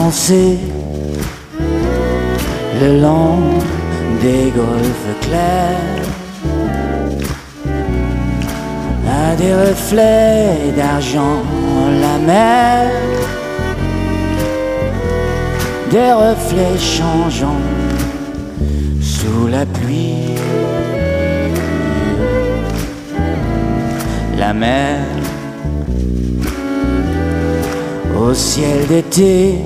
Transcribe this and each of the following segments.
danser le long des golfes clairs, à des reflets d'argent la mer, des reflets changeants sous la pluie. La mer au ciel d'été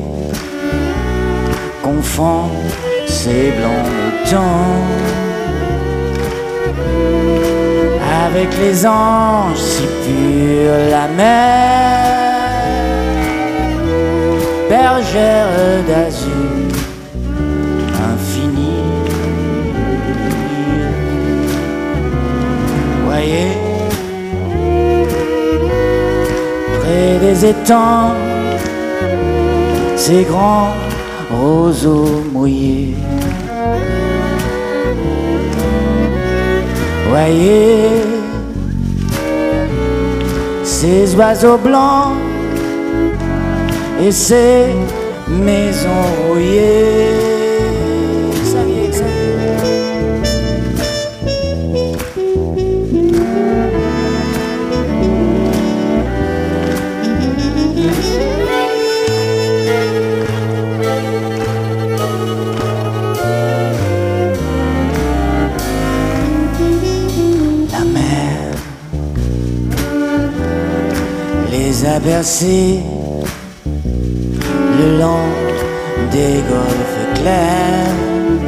confond ses blancs moutons avec les anges si purs. La mer, bergère d'azur infini, voyez, près des étangs ces grands roseaux mouillés. Voyez ces oiseaux blancs et ces maisons rouillées. Les a bercés le long des golfes clairs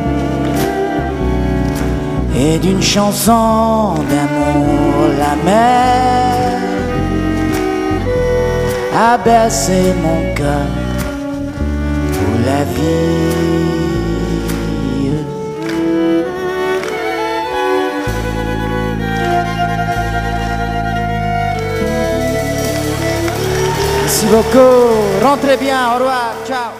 et d'une chanson d'amour. La mer a bercé mon cœur pour la vie. Merci beaucoup, rentrez bien, au revoir, ciao.